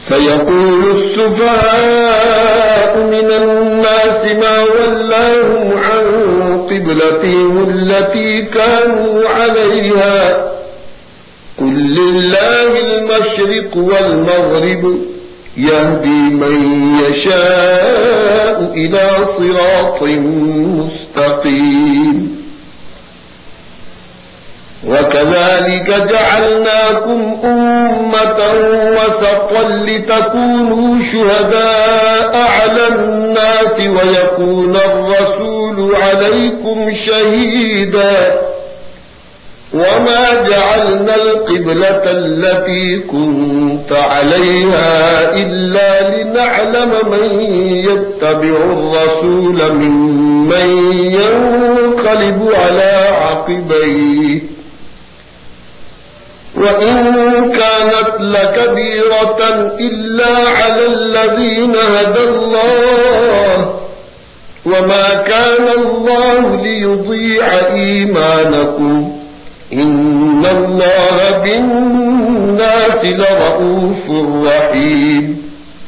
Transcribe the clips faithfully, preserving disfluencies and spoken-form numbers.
سيقول السفهاء من الناس ما ولاهم عن قبلتهم التي كانوا عليها قل لله المشرق والمغرب يهدي من يشاء إلى صراط مستقيم وكذلك جعلناكم أمة وسطا لتكونوا شهداء على الناس ويكون الرسول عليكم شهيدا وما جعلنا القبلة التي كنت عليها إلا لنعلم من يتبع الرسول ممن ينقلب على عقبيه وإن كانت لكبيرة إلا على الذين هدى الله وما كان الله ليضيع إيمانكم إن الله بالناس لرؤوف رحيم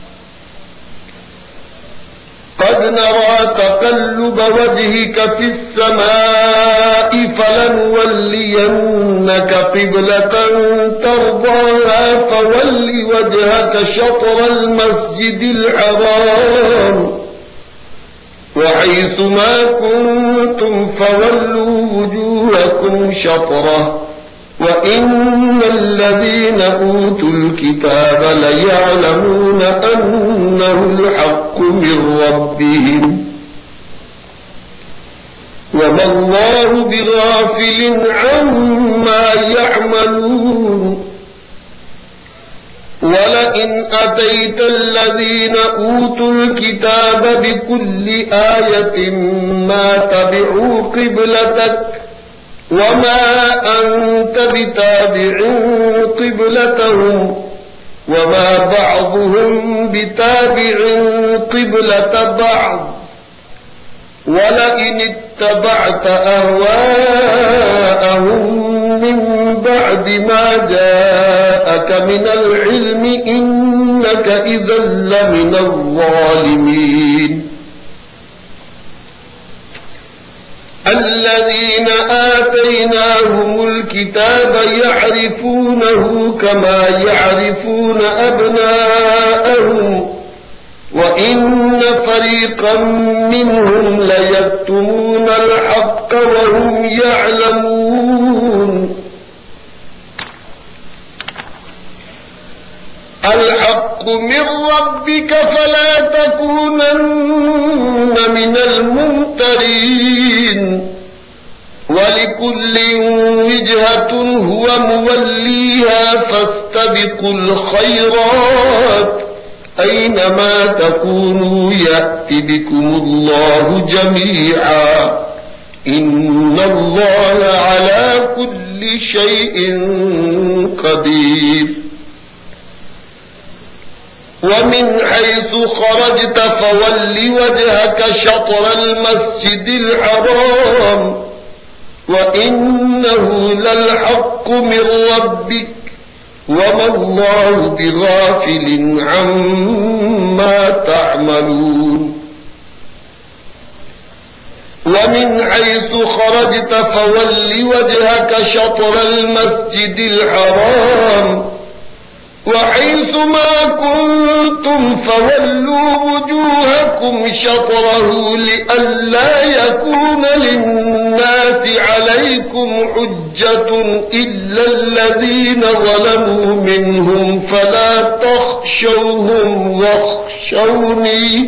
قد نرى تقلب وجهك في السماء فلنولينك قبلة ترضاها فول وجهك شطر المسجد الحرام وحيث ما كنتم فولوا وجوهكم شطره وإن الذين أوتوا الكتاب ليعلمون أنه الحق من ربهم وما الله بغافل عما يعملون ولئن أتيت الذين أوتوا الكتاب بكل آية ما تبعوا قبلتك وما أنت بتابع قبلتهم وما بعضهم بتابع قبلة بعض ولئن اتبعت أهواءهم من بعد ما جاءك من العلم إنك إذا لمن الظالمين الذين آتيناهم الكتاب يعرفونه كما يعرفون أبناءهم وإن فريقا منهم ليكتمون الحق وهم يعلمون الحق من ربك فلا تكونن من الممترين ولكل وجهة هو موليها فاستبقوا الخيرات أينما تكونوا يأت بكم الله جميعا إن الله على كل شيء قدير ومن حيث خرجت فول وجهك شطر المسجد الحرام وإنه للحق من ربك وما الله بغافل عما تعملون ومن حيث خرجت فول وجهك شطر المسجد الحرام وحيث ما كنتم فولوا وجوهكم شطره لئلا يكون للناس عليكم حجة إلا الذين ظلموا منهم فلا تخشوهم واخشوني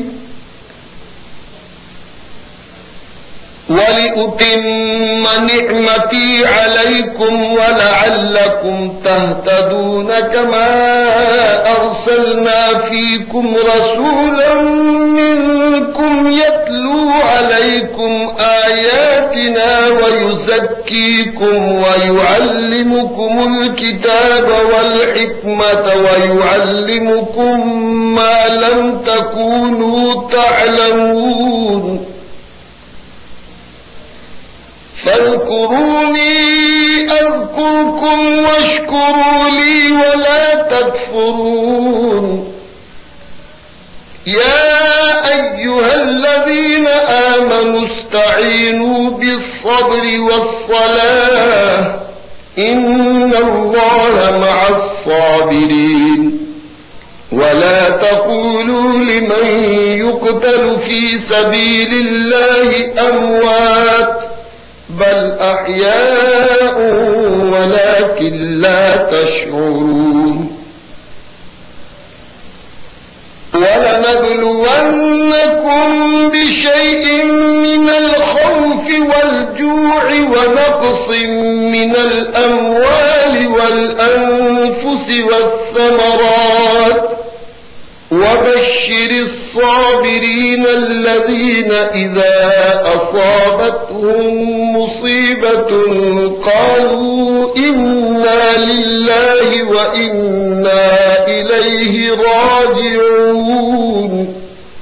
ولأتم نعمتي عليكم ولعلكم تهتدون كما أرسلنا فيكم رسولا منكم يتلو عليكم آياتنا ويزكيكم ويعلمكم الكتاب والحكمة ويعلمكم ما لم تكونوا تعلمون فاذكروني أذكركم واشكروا لي ولا تكفرون إن الله مع الصابرين ولا تقولوا لمن يقتل في سبيل الله أموات بل أحياء ولكن لا تشعرون ولنبلونكم بشيء من الخوف والجوع ونقص من الأموال والأنفس والثمرات وبشر الصابرين الذين إذا أصابتهم مصيبة قالوا إنا لله وإنا إليه راجعون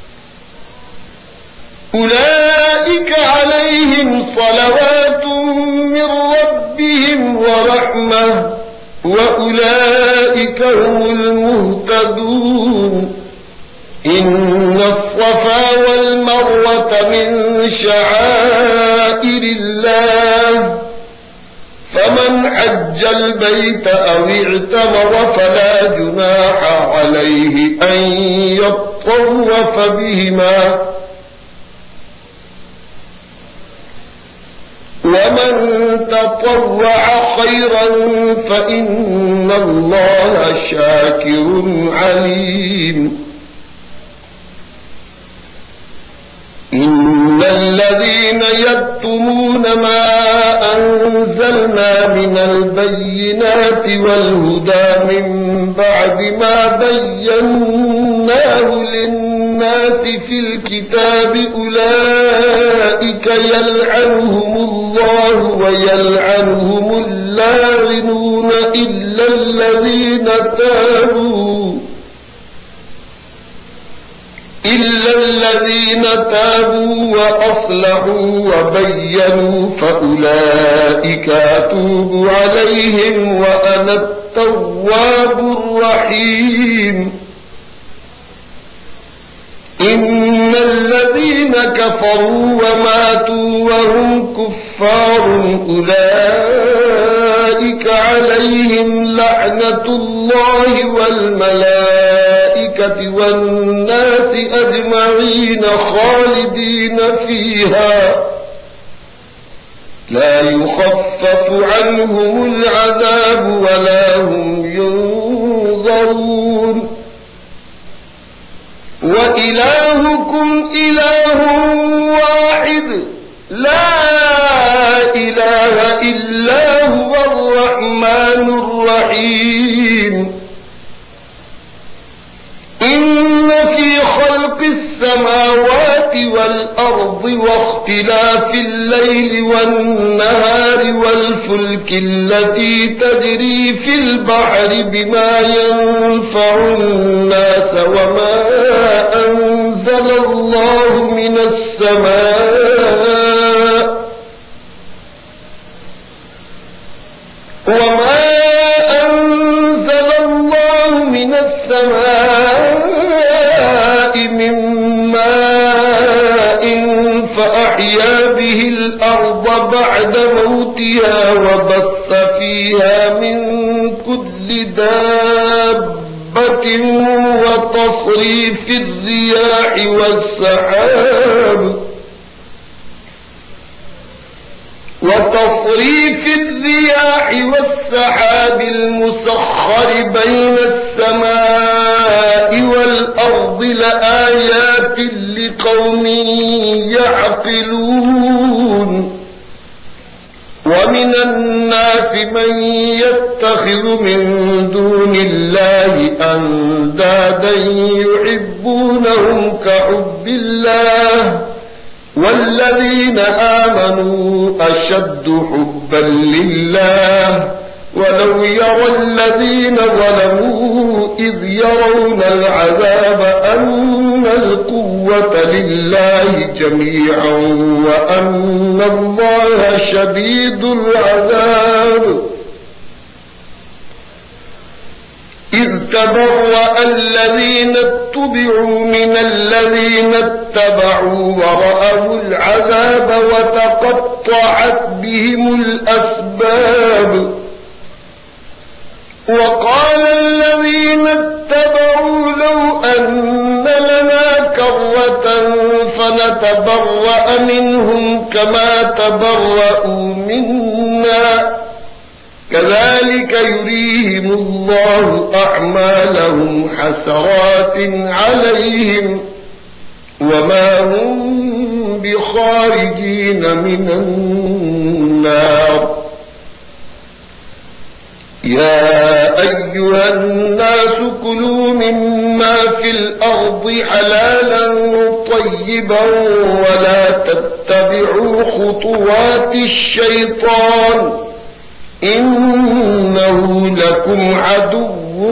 أولئك عليهم صلوات من ربهم ورحمة وأولئك هم المهتدون إن الصفا والمروة من شعائر الله فمن حج البيت أو اعتمر فلا جناح عليه أن يطوف بهما ومن تطوع خيرا فإن الله شاكر عليم إن الذين يكتمون ما أنزلنا من البينات والهدى من بعد ما بيناه للناس في الكتاب أولئك يلعنهم الله ويلعنهم اللاعنون إلا الذين تابوا إلا الذين تابوا وأصلحوا وبينوا فأولئك أتوب عليهم وأنا التواب الرحيم إن الذين كفروا وماتوا وهم كفار أولئك عليهم لعنة الله والملائكة والناس أجمعين خالدين فيها لا يخفف عنهم العذاب ولا هم ينظرون وإلهكم إله واحد لا إله إلا هو الرحمن الرحيم إن في خلق السماوات والأرض واختلاف الليل والنهار والفلك التي تجري في البحر بما ينفع الناس وما أنزل الله من السماء وما أنزل الله من السماء من ماء فأحيا به الأرض بعد موتها وبث فيها من كل دابة وتصريف الرياح والسحاب وتصريف الرياح والسحاب المسخر بين السماء والأرض لآيات لقوم يعقلون ومن الناس من يتخذ من دون الله أندادا يحبونهم كحب الله والذين آمنوا أشد حبا لله ولو يرى الذين ظلموا إذ يرون العذاب أن القوة لله جميعا وأن الله شديد العذاب إذ تبرأ الذين اتبعوا من الذين اتبعوا ورأوا العذاب وتقطعت بهم الأسباب وقال الذين اتبعوا لو أن لنا كرة فنتبرأ منهم كما تبرأوا منا كذلك يريهم الله أعمالهم حسرات عليهم وما هم بخارجين من النار. يا أيها الناس كلوا مما في الأرض حلالا طيبا ولا تتبعوا خطوات الشيطان إنه لكم عدو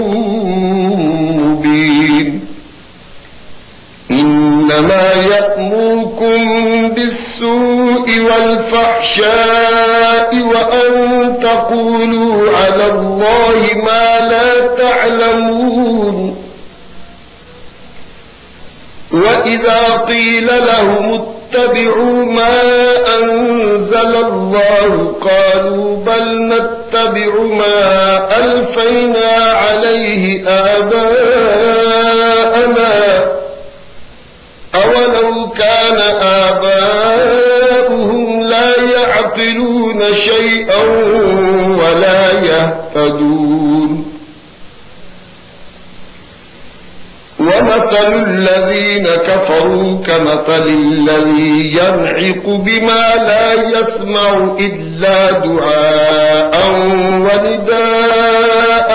مبين. إنما يأمركم بالسوء والفحشاء وأن تقولوا على الله ما لا تعلمون. وإذا قيل لهم اتبعوا ما أنزل الله قالوا بل نتبع ما ألفينا عليه آباءنا أولو كان آباؤهم لا يعقلون شيئا ولا يهتدون. ومثل الذين كفروا كمثل الذي ينعق بما لا يسمع إلا دعاء ونداء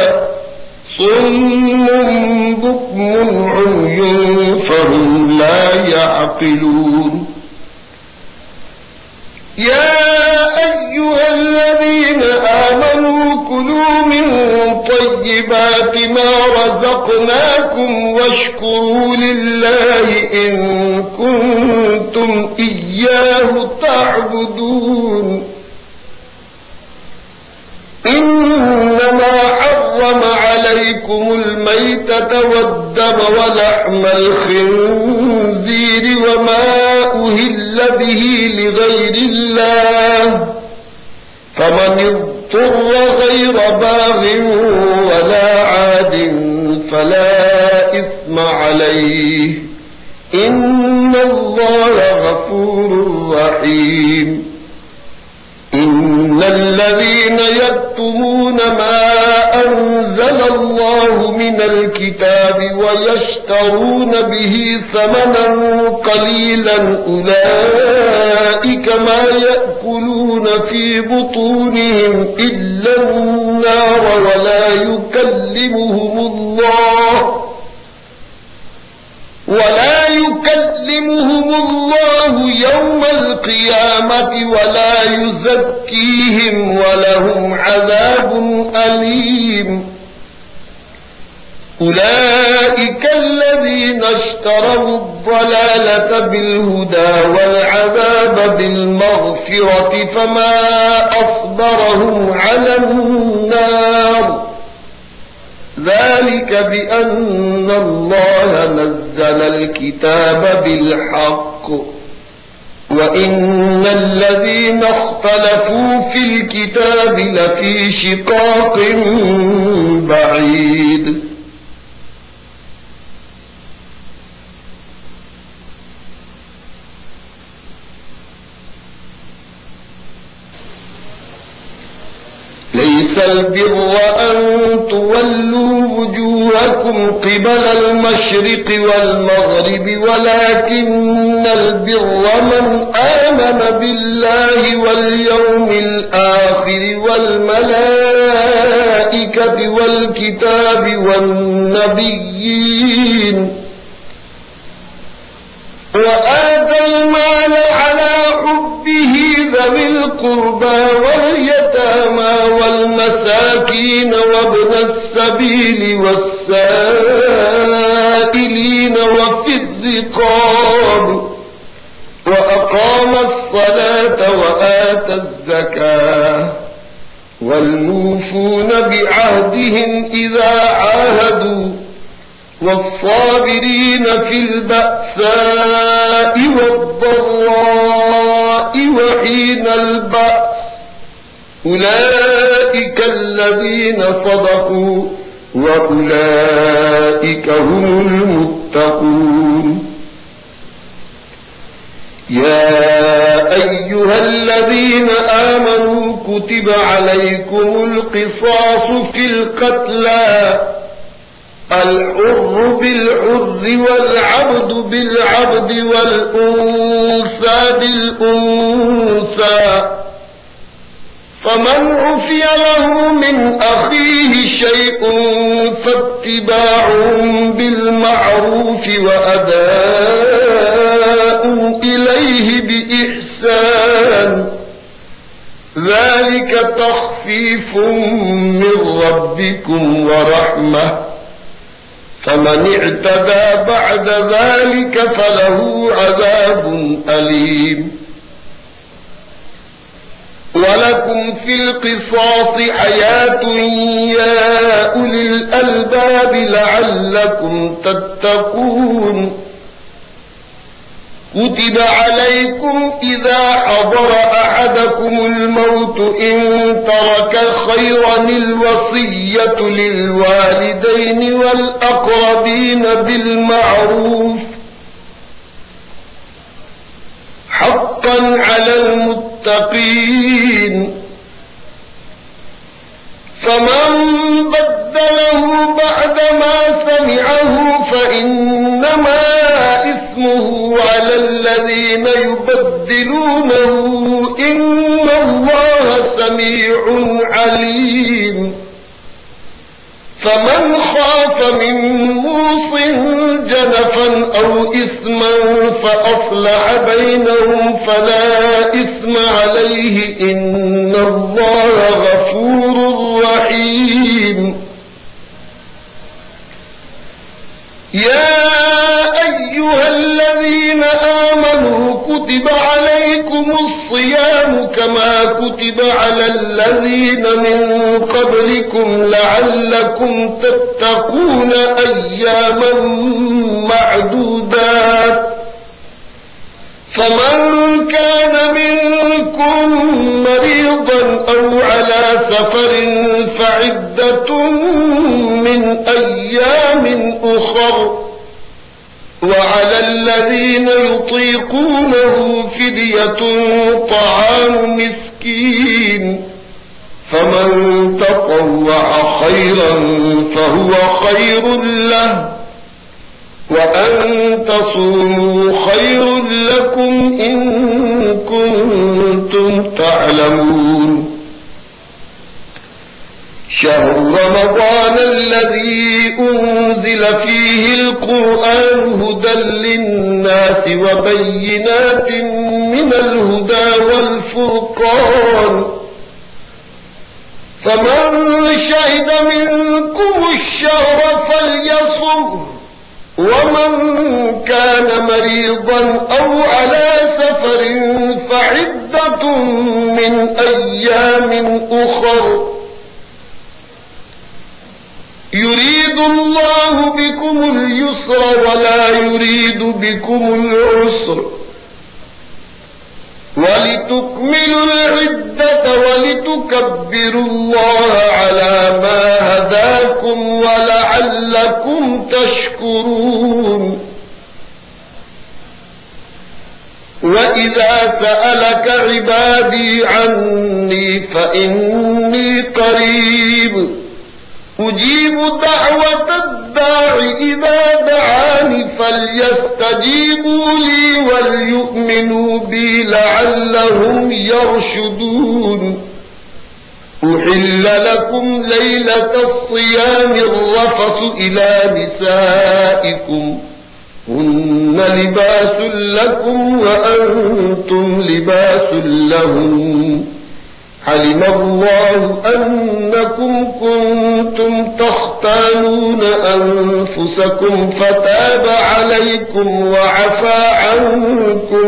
صم بكم عمي فهم لا يعقلون. يا أيها الذين آمنوا كلوا من طيبات ما رزقناكم واشكروا لله إن كنتم إياه تعبدون. إنما حرم عليكم الميتة والدم ولحم الخنزير وما أهل به لغير الله فمن اضطر غير باغ ولا عاد فلا إثم عليه إن الله غفور رحيم. إن الذين يكتمون ما أنزل الله من الكتاب ويشترون به ثمنا قليلا أولئك ما يأكلون في بطونهم إلا النار ولا يكلمهم الله ولا يكلمهم الله يوم القيامة ولا يزكيهم ولهم عذاب أليم. أولئك الذين اشتروا الضلالة بالهدى والعذاب بالمغفرة فما أصبرهم على النار ذلك بأن الله نزل الكتاب بالحق وإن الذين اختلفوا في الكتاب لفي شقاق بعيد. ليس البر أن تولوا وجوهكم قبل المشرق والمغرب ولكن البر من آمن بالله واليوم الآخر والملائكة والكتاب والنبيين وآتى المال على حبه ذوي القربى واليتامى والمساكين وابن السبيل والسائلين وفي الرقاب وأقام الصلاة وآتى الزكاة والموفون بعهدهم إذا عاهدوا والصابرين في البأساء والضراء وحين البأس أولئك الذين الذين صدقوا وأولئك هم المتقون. يا أيها الذين آمنوا كتب عليكم القصاص في القتلى الحر بالحر والعبد بالعبد والأنثى بالأنثى فمن عفي له من أخيه شيء فاتباع بالمعروف وأداء إليه بإحسان ذلك تخفيف من ربكم ورحمة فمن اعتدى بعد ذلك فله عذاب أليم. ولكم في القصاص حياة يا أولي الألباب لعلكم تتقون. كتب عليكم إذا حضر أحدكم الموت إن ترك خيرا الوصية للوالدين والأقربين بالمعروف حقا على المتقين. فمن بدله بعدما سمعه فإنما إثمه على الذين يبدلونه إن الله سميع عليم. فمن خاف من موص جنفا أو إثما فأصلح بينهم فلا إثم عليه إن الله غفور رحيم. يا أيها الذين آمنوا كتب عليكم الصيام كما كتب على الذين من قبلكم لعلكم تتقون أياما معدودات. فمن كان منكم مريضا أو على سفر فعدة من أيام أخر وعلى الذين يطيقونه فدية طعام مسكين فمن تطوع خيرا فهو خير له وأن تصوموا خير لكم إن كنتم تعلمون. شهر رمضان الذي أنزل فيه القرآن هدى للناس وبينات من الهدى والفرقان فمن شهد منكم الشهر فليصم ومن كان مريضا أو على سفر فعدة من أيام أخر يريد الله بكم اليسر ولا يريد بكم العسر ولتكملوا العدة ولتكبروا الله على ما هداكم ولعلكم تشكرون. وإذا سألك عبادي عني فإني قريب أجيب دعوة الداع إذا دعاني فليستجيبوا لي وليؤمنوا بي لعلهم يرشدون. أحل لكم ليلة الصيام الرفث إلى نسائكم هن لباس لكم وأنتم لباس لهن علم الله أنكم كنتم تختانون أنفسكم فتاب عليكم وعفى عنكم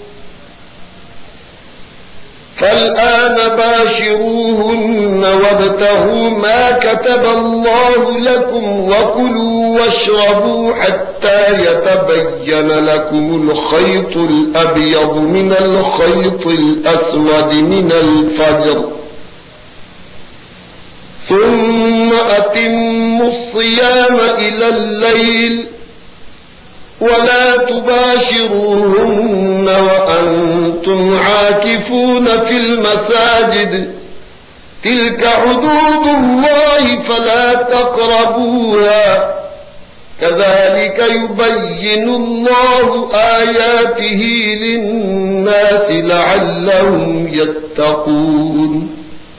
فالآن باشروهن وابتغوا ما كتب الله لكم وكلوا واشربوا حتى يتبين لكم الخيط الأبيض من الخيط الأسود من الفجر ثم أتموا الصيام إلى الليل ولا تباشروهن وأنتم عاكفون في المساجد تلك حدود الله فلا تقربوها كذلك يبين الله آياته للناس لعلهم يتقون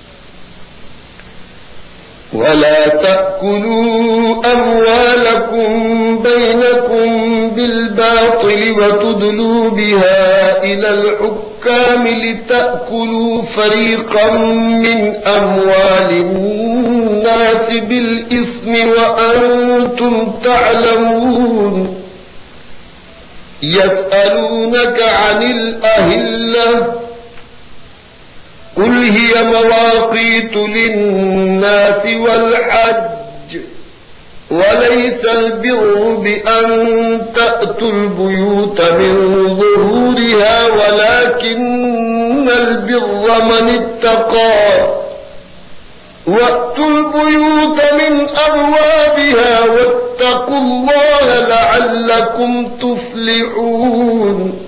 ولا تأكلوا أموالكم بينكم بالباطل وتدلوا بها إلى الحكام لتأكلوا فريقا من أموال الناس بالإثم وأنتم تعلمون يسألونك عن الأهلة قل هي مواقيت للناس والحج وليس البر بأن تأتوا البيوت من ظهورها ولكن البر من اتقى وأتوا البيوت من أبوابها واتقوا الله لعلكم تفلحون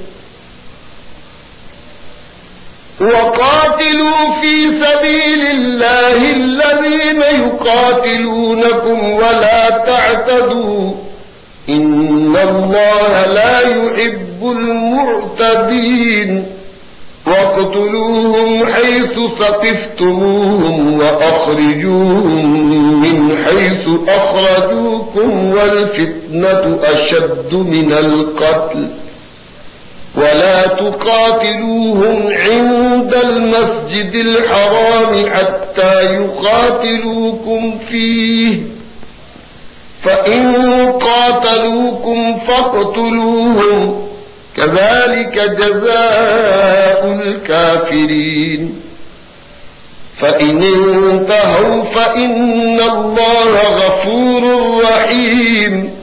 وقاتلوا في سبيل الله الذين يقاتلونكم ولا تعتدوا إن الله لا يحب المعتدين واقتلوهم حيث ثقفتموهم وأخرجوهم من حيث أخرجوكم والفتنة أشد من القتل ولا تقاتلوهم عند المسجد الحرام حتى يقاتلوكم فيه فإن قاتلوكم فاقتلوهم كذلك جزاء الكافرين فإن انتهوا فإن الله غفور رحيم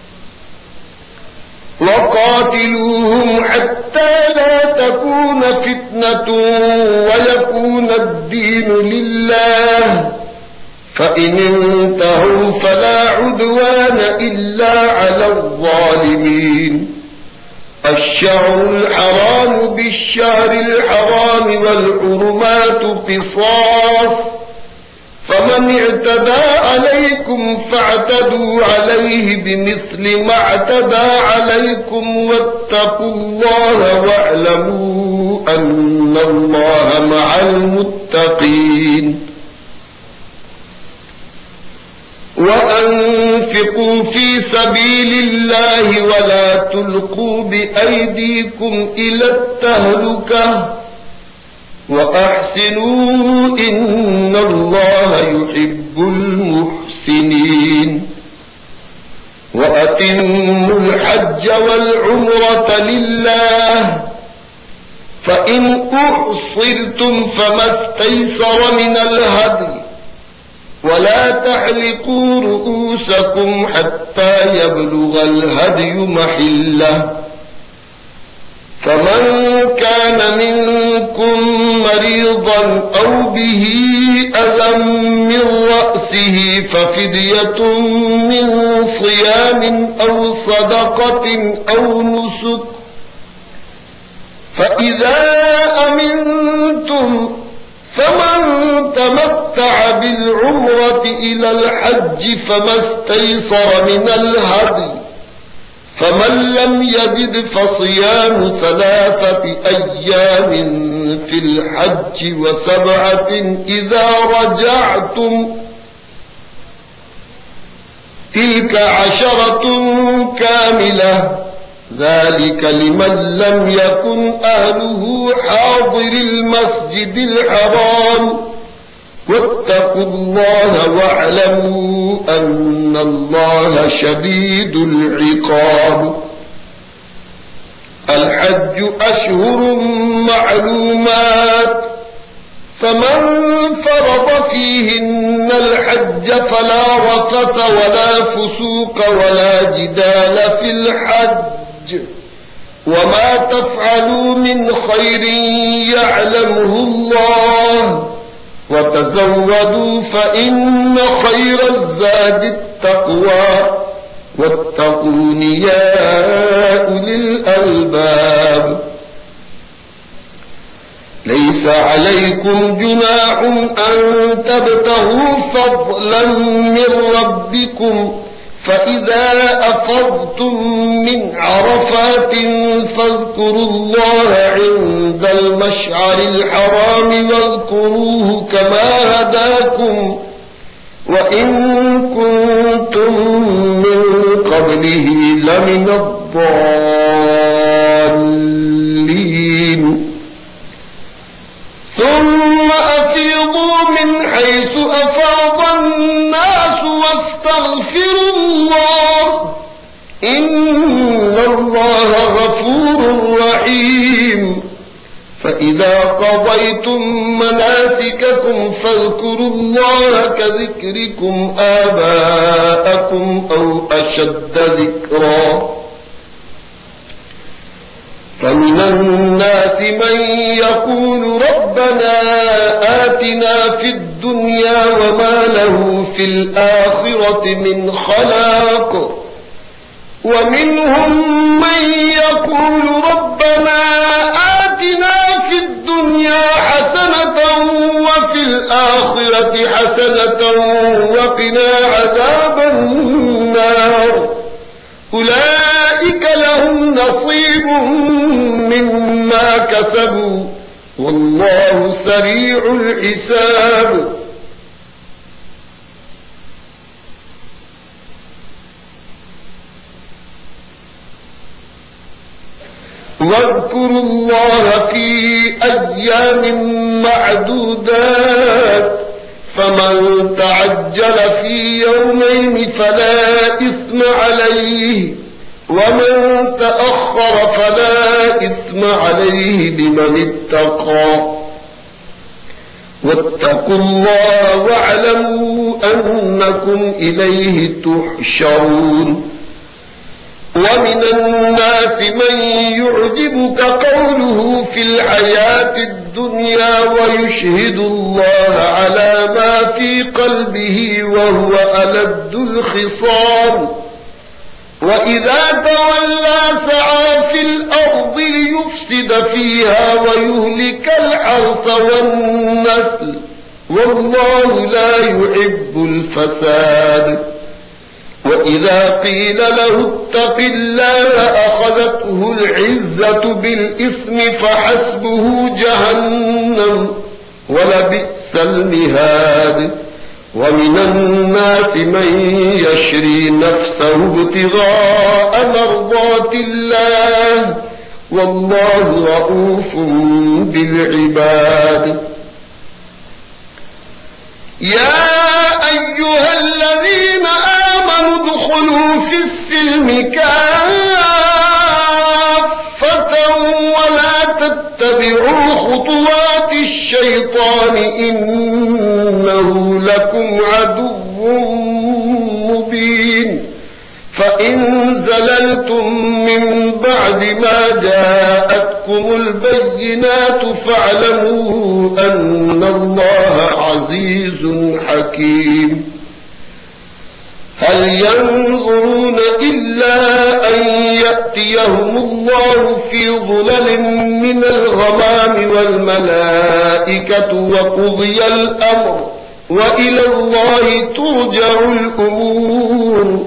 وقاتلوهم حتى لا تكون فتنة ويكون الدين لله فإن انتهوا فلا عدوان إلا على الظالمين الشهر الحرام بالشهر الحرام والحرمات قصاص فمن اعتدى عليكم فاعتدوا عليه بمثل ما اعتدى عليكم واتقوا الله واعلموا أن الله مع المتقين وأنفقوا في سبيل الله ولا تلقوا بأيديكم إلى التهلكة وأحسنوا إن الله يحب المحسنين وأتموا الحج والعمرة لله فإن أحصرتم فما استيسر من الهدي ولا تحلقوا رؤوسكم حتى يبلغ الهدي محله فمن كان منكم مريضا أو به أذى من رأسه ففدية من صيام أو صدقة أو نسك فإذا أمنتم فمن تمتع بالعمرة إلى الحج فما استيسر من الهدي فمن لم يجد فصيام ثلاثة أيام في الحج وسبعة إذا رجعتم تلك عشرة كاملة ذلك لمن لم يكن أهله حاضر المسجد الحرام واتقوا الله واعلموا أن الله شديد العقاب الحج أشهر معلومات فمن فرض فيهن الحج فلا رفث ولا فسوق ولا جدال في الحج وما تفعلوا من خير يعلمه الله وتزودوا فإن خير الزاد التقوى واتقون يا أولي الألباب. ليس عليكم جناح أن تبتغوا فضلا من ربكم فإذا أفضتم من عرفات فاذكروا الله عند المشعر الحرام واذكروه كما هداكم وإن كنتم من قبله لمن الضالين. ثم أفيضوا من حيث أفاض الناس واستغفروا الله إن الله غفور رحيم. فإذا قضيتم مناسككم فاذكروا الله كذكركم آباءكم أو أشد ذكرا. فمن الناس من يقول ربنا آتنا في الدنيا وما له في الآخرة من خلاق ومنهم من يقول ربنا آتنا في الدنيا حسنة وفي الآخرة حسنة وقنا عذاب النار. أولئك لهم نصيب مما كسبوا والله سريع الحساب. واذكروا الله في أيام معدودات فمن تعجل في يومين فلا إثم عليه ومن تأخر فلا إثم عليه لمن اتقى واتقوا الله واعلموا أنكم إليه تحشرون. ومن الناس من يعجبك قوله في الحياة الدنيا ويشهد الله على ما في قلبه وهو ألد الخصام وإذا تولى سعى في الأرض ليفسد فيها ويهلك الحرث والنسل والله لا يحب الفساد. وإذا قيل له اتق الله أخذته العزة بالإثم فحسبه جهنم ولبئس المهاد. ومن الناس من يشري نفسه ابتغاء مرضات الله والله رؤوف بالعباد. يا أيها الذين آمنوا ادخلوا في السلم كافة ولا تتبعوا خطوات الشيطان إنه لكم عدو مبين. فإن زللتم من بعد ما جاءتكم البينات فاعلموا أن الله عزيز حكيم. هل ينظرون إلا أن يأتيهم الله في ظلل من الغمام والملائكة وقضي الأمر وإلى الله ترجع الأمور.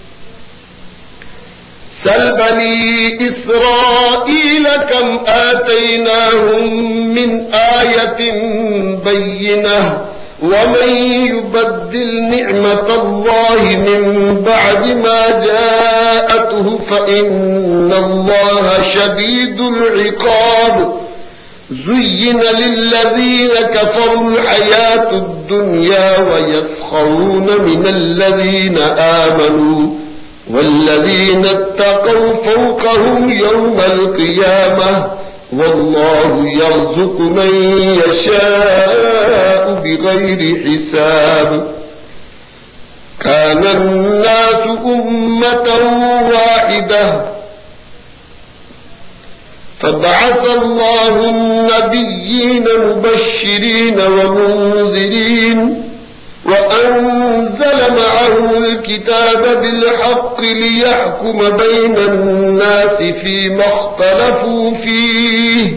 سل بني إسرائيل كم آتيناهم من آية بينة ومن يبدل نعمة الله من بعد ما جاءته فإن الله شديد العقاب. زين للذين كفروا الحياة الدنيا ويسخرون من الذين آمنوا والذين اتقوا فوقهم يوم القيامة والله يرزق من يشاء بغير حساب. كان الناس أمة واحدة فبعث وبعث الله النبيين مبشرين ومنذرين وأنزل معهم الكتاب بالحق ليحكم بين الناس فيما اختلفوا فيه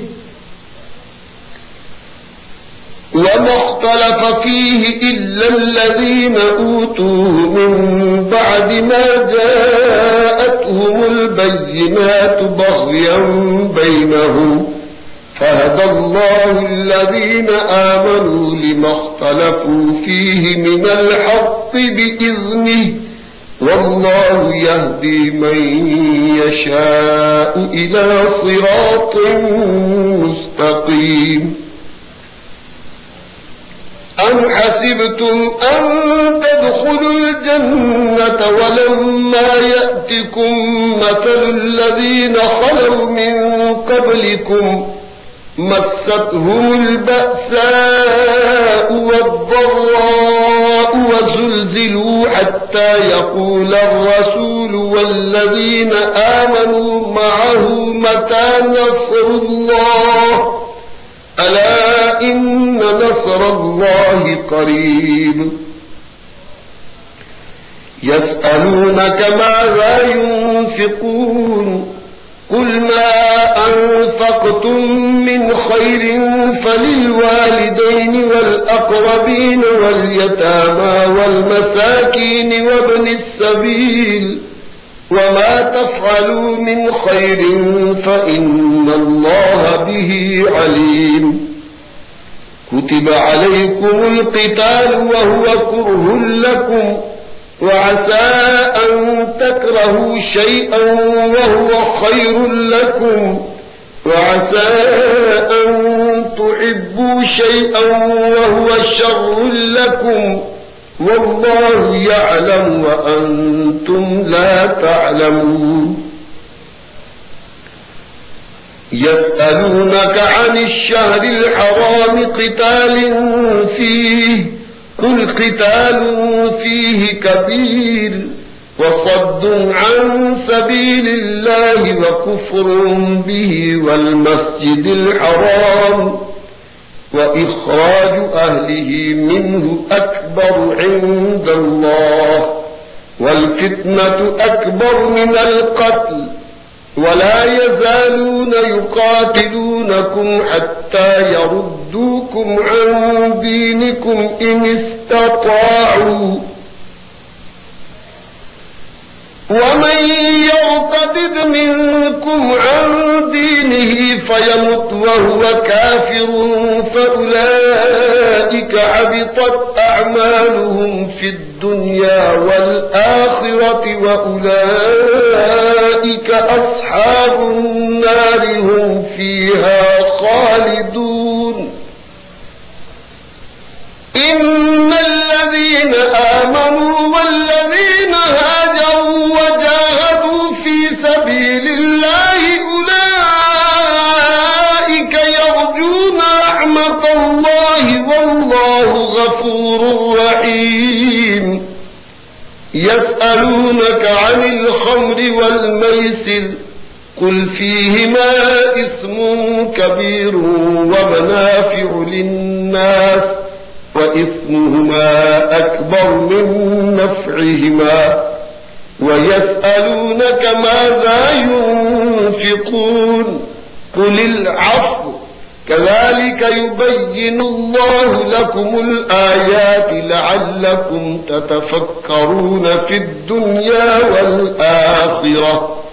وما اختلف فيه إلا الذين أوتوه من بعد ما جاءتهم البينات بغيا بينهم فهدى الله الذين آمنوا لما اختلفوا فيه من الحق بإذنه والله يهدي من يشاء إلى صراط مستقيم. أم حسبتم أن تدخلوا الجنة ولما يأتكم مثل الذين خلوا من قبلكم مستهم البأساء والضراء وزلزلوا حتى يقول الرسول والذين آمنوا معه متى نصر الله ألا إن نصر الله قريب. يسألونك ماذا ينفقون قل ما أنفقتم من خير فللوالدين والأقربين واليتامى والمساكين وابن السبيل وما تفعلوا من خير فإن الله به عليم. كتب عليكم القتال وهو كره لكم وعسى أن تكرهوا شيئا وهو خير لكم وعسى أن تحبوا شيئا وهو شر لكم والله يعلم وأنتم لا تعلمون. يسألونك عن الشهر الحرام قتال فيه قل قتال فيه كبير وصد عن سبيل الله وكفر به والمسجد الحرام وإخراج أهله منه أكبر عند الله والفتنة أكبر من القتل ولا يزالون يقاتلونكم حتى يردوكم عن دينكم إن استطاعوا ومن يرتد منكم عن دينه فيمت وهو كافر فأولئك حبطت أعمالهم في الدنيا والآخرة وأولئك أصحاب النار هم فيها خالدون. إن الذين آمنوا والذين هاجروا وجاهدوا في سبيل الله أولئك يرجون رحمة الله والله غفور رحيم. يسألونك عن الخمر والميسر قل فيهما إثم كبير ومنافع للناس وإثمهما أكبر من نفعهما ويسألونك ماذا ينفقون قل العفو كذلك يبين الله لكم الآيات لعلكم تتفكرون في الدنيا والآخرة.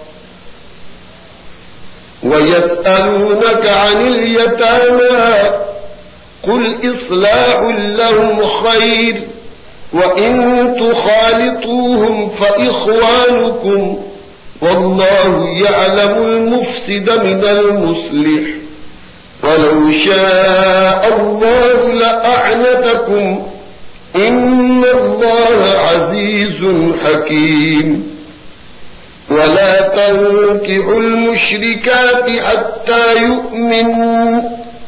ويسألونك عن اليتامى قل إصلاح لهم خير وإن تخالطوهم فإخوانكم والله يعلم المفسد من المصلح ولو شاء الله لأعنتكم إن الله عزيز حكيم. ولا تنكحوا المشركات حتى يؤمنوا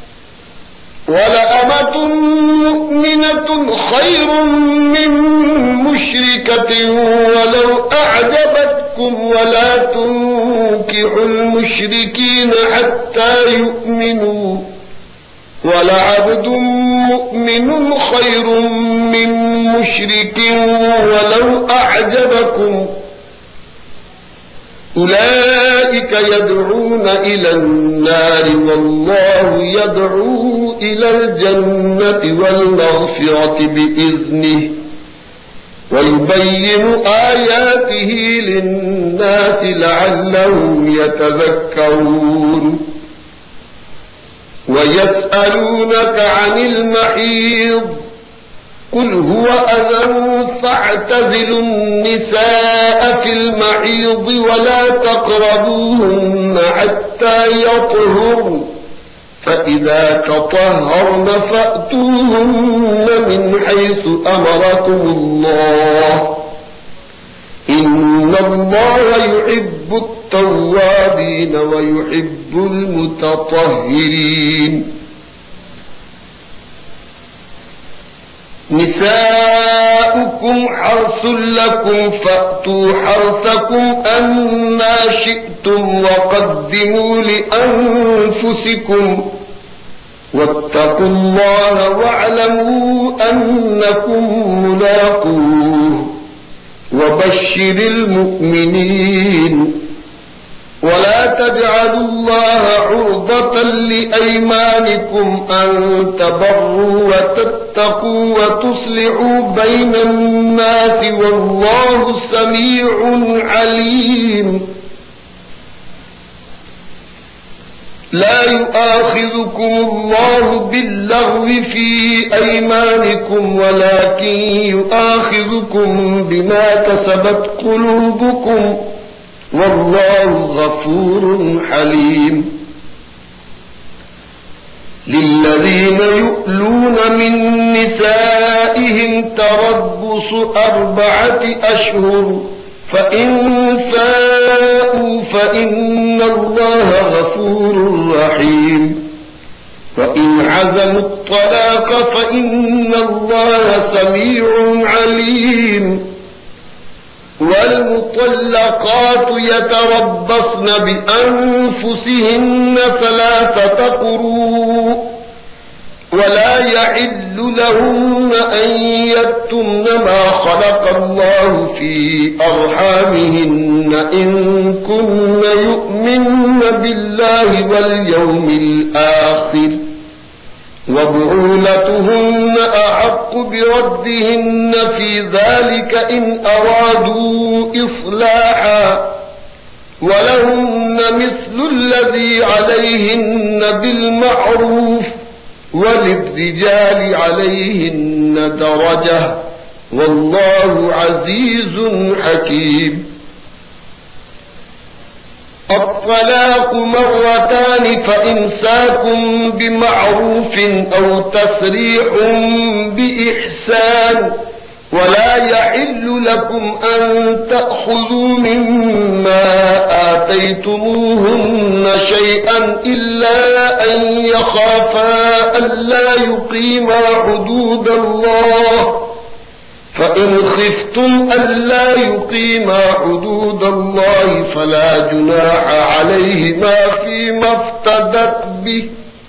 ولأمة مؤمنة خير من مشركة ولو أعجبتكم ولا تنكحوا تنكحوا المشركين حتى يؤمنوا ولعبد مؤمن خير من مشرك ولو أعجبكم أولئك يدعون إلى النار والله يدعو إلى الجنة والمغفرة بإذنه ويبين آياته للناس لعلهم يتذكرون ويسألونك عن المحيض قل هو أذى فاعتزلوا النساء في المحيض ولا تقربوهن حتى يطهرن فإذا تطهرن فأتوهن من حيث أمركم الله إن الله يحب التوابين ويحب المتطهرين نساؤكم حرث لكم فأتوا حرثكم أنى شئتم وقدموا لأنفسكم واتقوا الله واعلموا أنكم ملاقوه وبشر المؤمنين ولا تجعلوا الله عرضة لأيمانكم أن تبروا وتتقوا وتصلحوا بين الناس والله سميع عليم لا يؤاخذكم الله باللغو في أيمانكم ولكن يؤاخذكم بما كسبت قلوبكم والله غفور حليم للذين يؤلون من نسائهم تربص أربعة أشهر فإن فاءوا فإن الله غفور رحيم وإن عزموا الطلاق فإن الله سميع عليم والمطلقات يتربصن بأنفسهن ثلاثة قروء ولا يحل لهن أن يكتمن ما خلق الله في أرحامهن إن كن يؤمن بالله واليوم الآخر وبعولتهن أحق بردهن في ذلك إن أرادوا إصلاحا ولهن مثل الذي عليهن بالمعروف وللرجال عليهن درجة والله عزيز حكيم الطلاق مرتان فإمساكم بمعروف أو تسريح بإحسان ولا يحل لكم أن تأخذوا مما آتيتموهن شيئا إلا أن يخافا ألا يقيما حدود الله فإن خفتم ألا يقيما حدود الله فلا جناح عليهما فيما افتدت به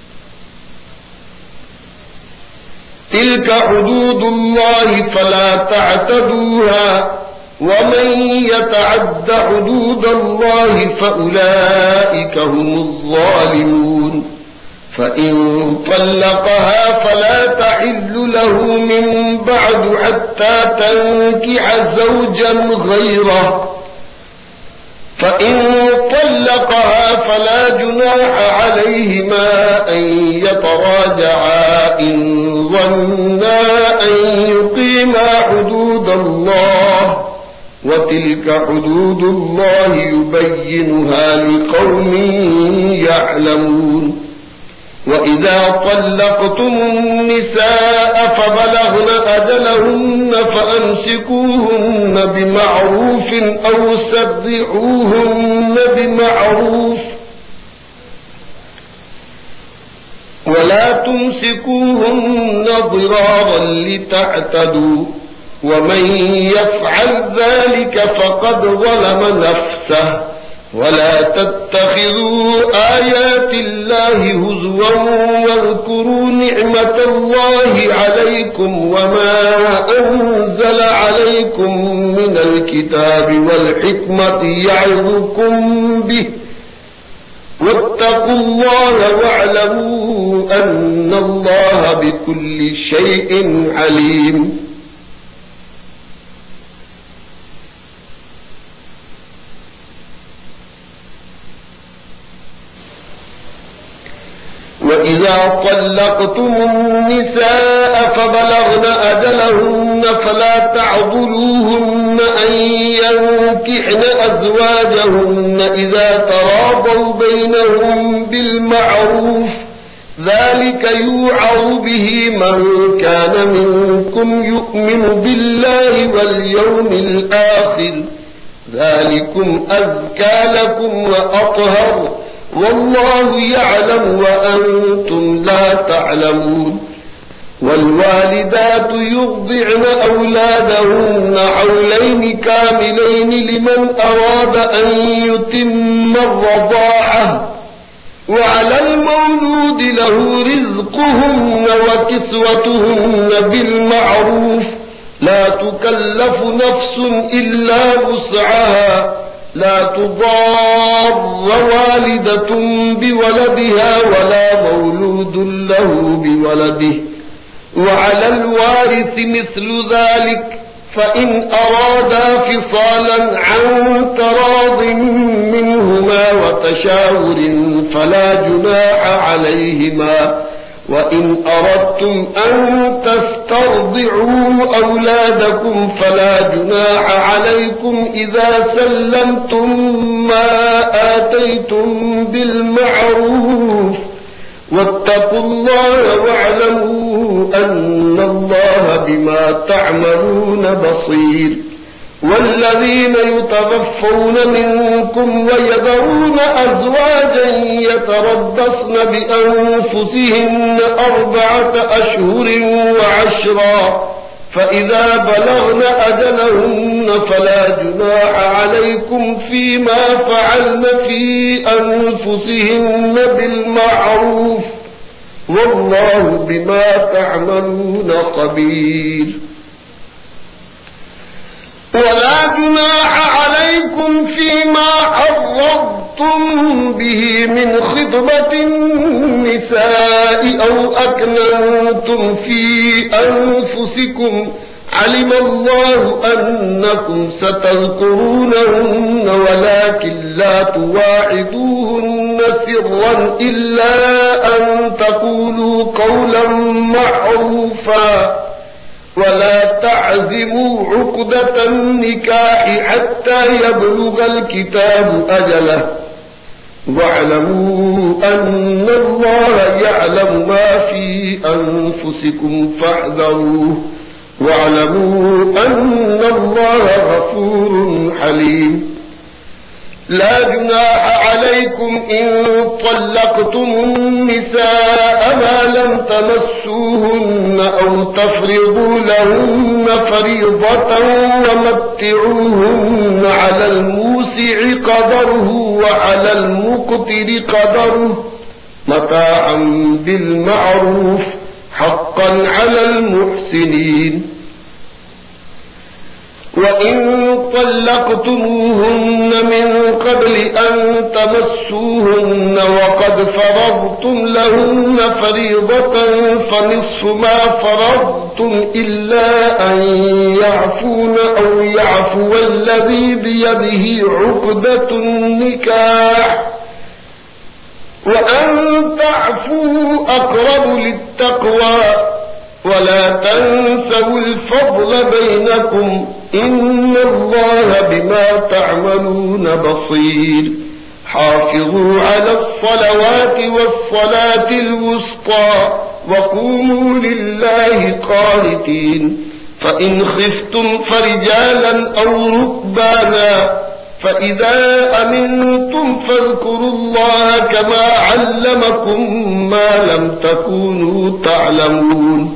تلك حدود الله فلا تعتدوها ومن يتعد حدود الله فأولئك هم الظالمون فإن طلقها فلا تحل له من بعد حتى تنكح زوجا غيره فإن طلقها فلا جناح عليهما أن يتراجعا إن ظنا أن يقيما حدود الله وتلك حدود الله يبينها لقوم يعلمون وإذا طلقتم النساء فبلغن أجلهن فأمسكوهن بمعروف أو سرحوهن بمعروف ولا تمسكوهن ضرارا لتعتدوا ومن يفعل ذلك فقد ظلم نفسه ولا تتخذوا آيات الله هزوا واذكروا نعمة الله عليكم وما أنزل عليكم من الكتاب والحكمة يعظكم به واتقوا الله واعلموا أن الله بكل شيء عليم. وإذا طلقتم النساء فبلغن أجلهن فلا تعضلوهن أن ينكحن أزواجهن إذا تراضوا بينهم بالمعروف ذلك يوعظ به من كان منكم يؤمن بالله واليوم الآخر ذلكم أزكى لكم وأطهر والله يعلم وأنتم لا تعلمون. والوالدات يرضعن أولادهن حولين كاملين لمن أراد أن يتم الرضاعة وعلى المولود له رزقهن وكسوتهن بالمعروف لا تكلف نفس إلا وسعها لا تضار والدة بولدها ولا مولود له بولده وعلى الوارث مثل ذلك فإن أرادا فصالا عن تراض منهما وتشاور فلا جناح عليهما وإن أردتم أن تسترضعوا أولادكم فلا جناح عليكم إذا سلمتم ما آتيتم بالمعروف واتقوا الله واعلموا أن الله بما تعملون بصير. والذين يتوفون منكم ويذرون أزواجا يتربصن بأنفسهن أربعة أشهر وعشرا فإذا بلغن أجلهن فلا جناح عليكم فيما فعلن في أنفسهن بالمعروف والله بما تعملون خبير. ولا جناح عليكم فيما عرضتم به من خطبة النساء أو أكننتم في أنفسكم علم الله أنكم ستذكرونهن ولكن لا تواعدوهن سرا إلا أن تقولوا قولا معروفا ولا تعزموا عقدة النكاح حتى يبلغ الكتاب أجله واعلموا أن الله يعلم ما في أنفسكم فاحذروه واعلموا أن الله غفور حليم. لا جناح عليكم إن طلقتم النساء ما لم تمسوهن أو تفرضوا لهن فريضة ومتعوهن على الموسع قدره وعلى المقتر قدره متاعا بالمعروف حقا على المحسنين. وإن طلقتموهن من قبل أن تمسوهن وقد فرضتم لهن فريضة فنصف ما فرضتم إلا أن يعفون أو يعفو الذي بيده عقدة النكاح وأن تعفوا أقرب للتقوى ولا تنسوا الفضل بينكم إن الله بما تعملون بصير. حافظوا على الصلوات والصلاة الوسطى وقوموا لله قانتين فإن خفتم فرجالا أو ركبانا فإذا أمنتم فاذكروا الله كما علمكم ما لم تكونوا تعلمون.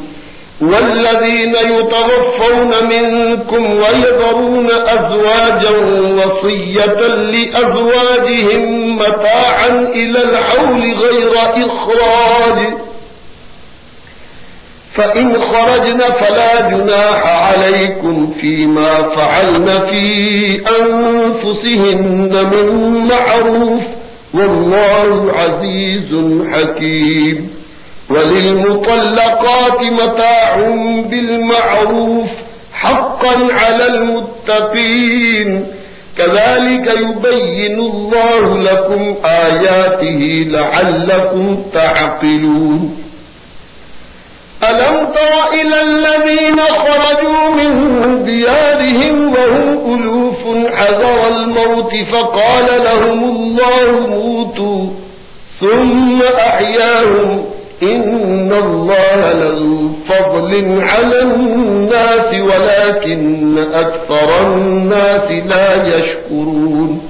والذين يتوفون منكم ويذرون أزواجا وصية لأزواجهم متاعا إلى الحول غير إخراج، فإن خرجن فلا جناح عليكم فيما فعلن في أنفسهن من معروف، والله عزيز حكيم. وللمطلقات متاع بالمعروف حقا على المتقين، كذلك يبين الله لكم آياته لعلكم تعقلون. ألم تر إلى الذين خرجوا من ديارهم وهم ألوف حذر الموت فقال لهم الله موتوا ثم أحياهم إن الله لذو فضل على الناس ولكن أكثر الناس لا يشكرون.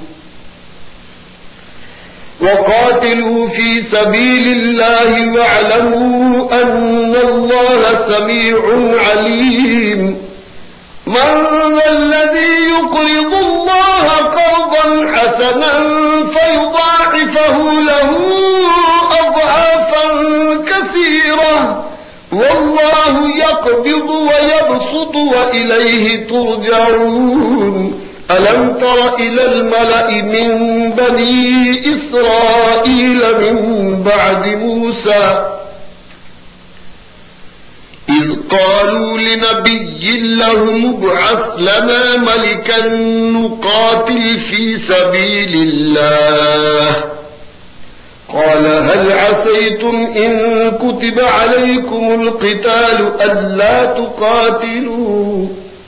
وقاتلوا في سبيل الله واعلموا أن الله سميع عليم. من ذا الذي يقرض الله قرضا حسنا فيضاعفه له أضعافا كثيرة والله يقبض ويبسط وإليه ترجعون. ألم تر إلى الملأ من بني إسرائيل من بعد موسى إذ قالوا لنبي لهم ابعث لنا ملكا نقاتل في سبيل الله قال هل عسيتم إن كتب عليكم القتال ألا تقاتلوا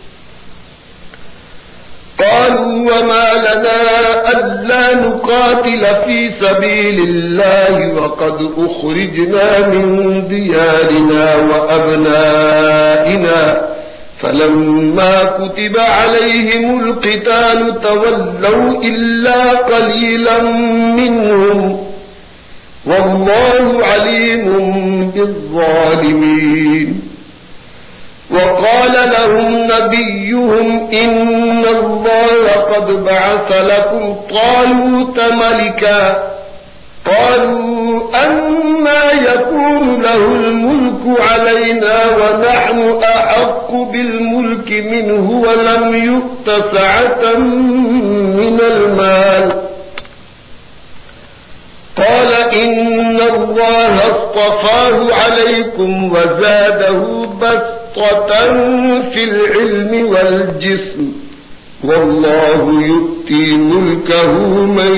قالوا وما لنا ألا نقاتل في سبيل الله وقد أخرجنا من ديارنا وأبنائنا فلما كتب عليهم القتال تولوا إلا قليلا منهم والله عليم بالظالمين. وقال لهم نبيهم إن الله قد بعث لكم طالوت ملكا قالوا أنى يكون له الملك علينا ونحن أحق بالملك منه ولم يؤت سعة من المال قال إن الله اصطفاه عليكم وزاده بسطة في العلم والجسم والله يؤتي ملكه من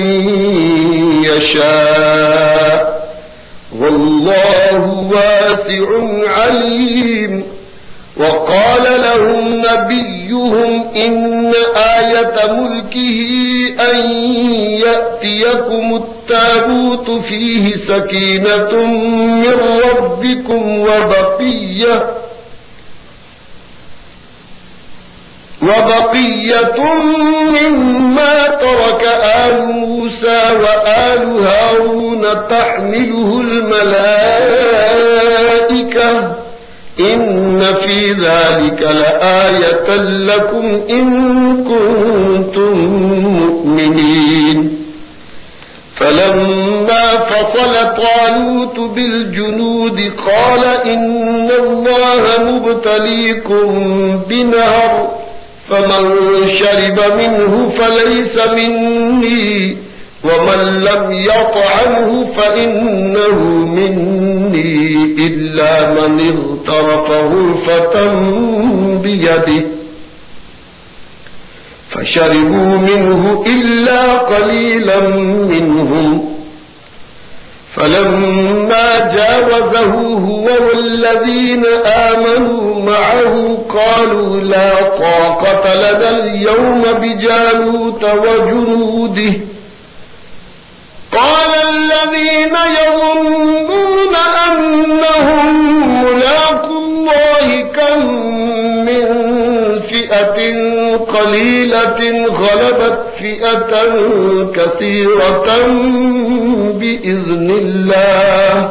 يشاء والله واسع عليم. وقال لهم نبيهم إن آية ملكه أن يأتيكم التابوت فيه سكينة من ربكم وبقية وبقية مما ترك آل موسى وآل هارون تحمله الملائكة إن في ذلك لآية لكم إن كنتم مؤمنين. فلما فصل طالوت بالجنود قال إن الله مبتليكم بنهر فمن شرب منه فليس مني ومن لم يطعمه فإنه مني إلا من اغترف غرفة بيده فشربوا منه إلا قليلا منهم فلما جاوزه هو والذين آمنوا معه قالوا لا طاقة لنا اليوم بجالوت وجنوده قال الذين يظنون أنهم ملاقو الله كم من فئة قليلة غلبت فئة كثيرة بإذن الله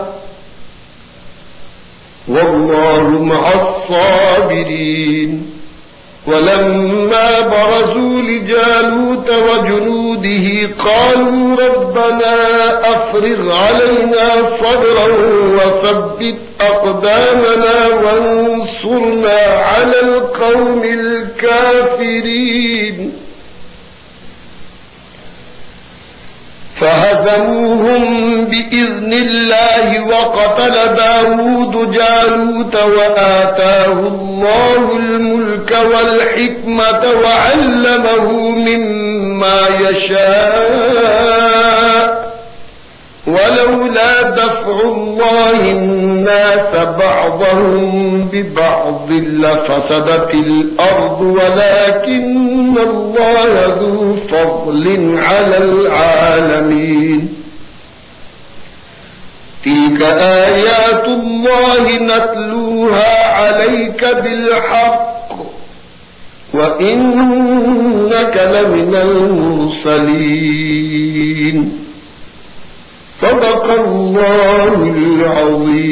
والله مع الصابرين. ولما برزوا لجالوت وجنوده قالوا ربنا أفرغ علينا صبرا وثبت أقدامنا وانصرنا على القوم الكافرين فهزموهم بإذن الله وقتل داود جالوت وآتاه الله الملك والحكمة وعلمه مما يشاء ولولا دفع الله الناس بعضهم ببعض لفسدت الأرض ولكن الله ذو فضل على العالمين تلك آيات الله نتلوها عليك بالحق وإنك لمن المرسلين صدق الله العظيم.